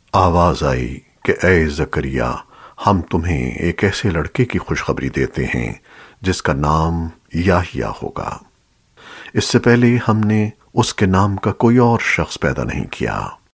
आवाज आई कि ए जकरिया, हम तुम्हें एक ऐसे लड़के की खुशखबरी देते हैं जिसका नाम याहिया होगा। इससे पहले हमने उसके नाम का कोई और शख्स पैदा नहीं किया।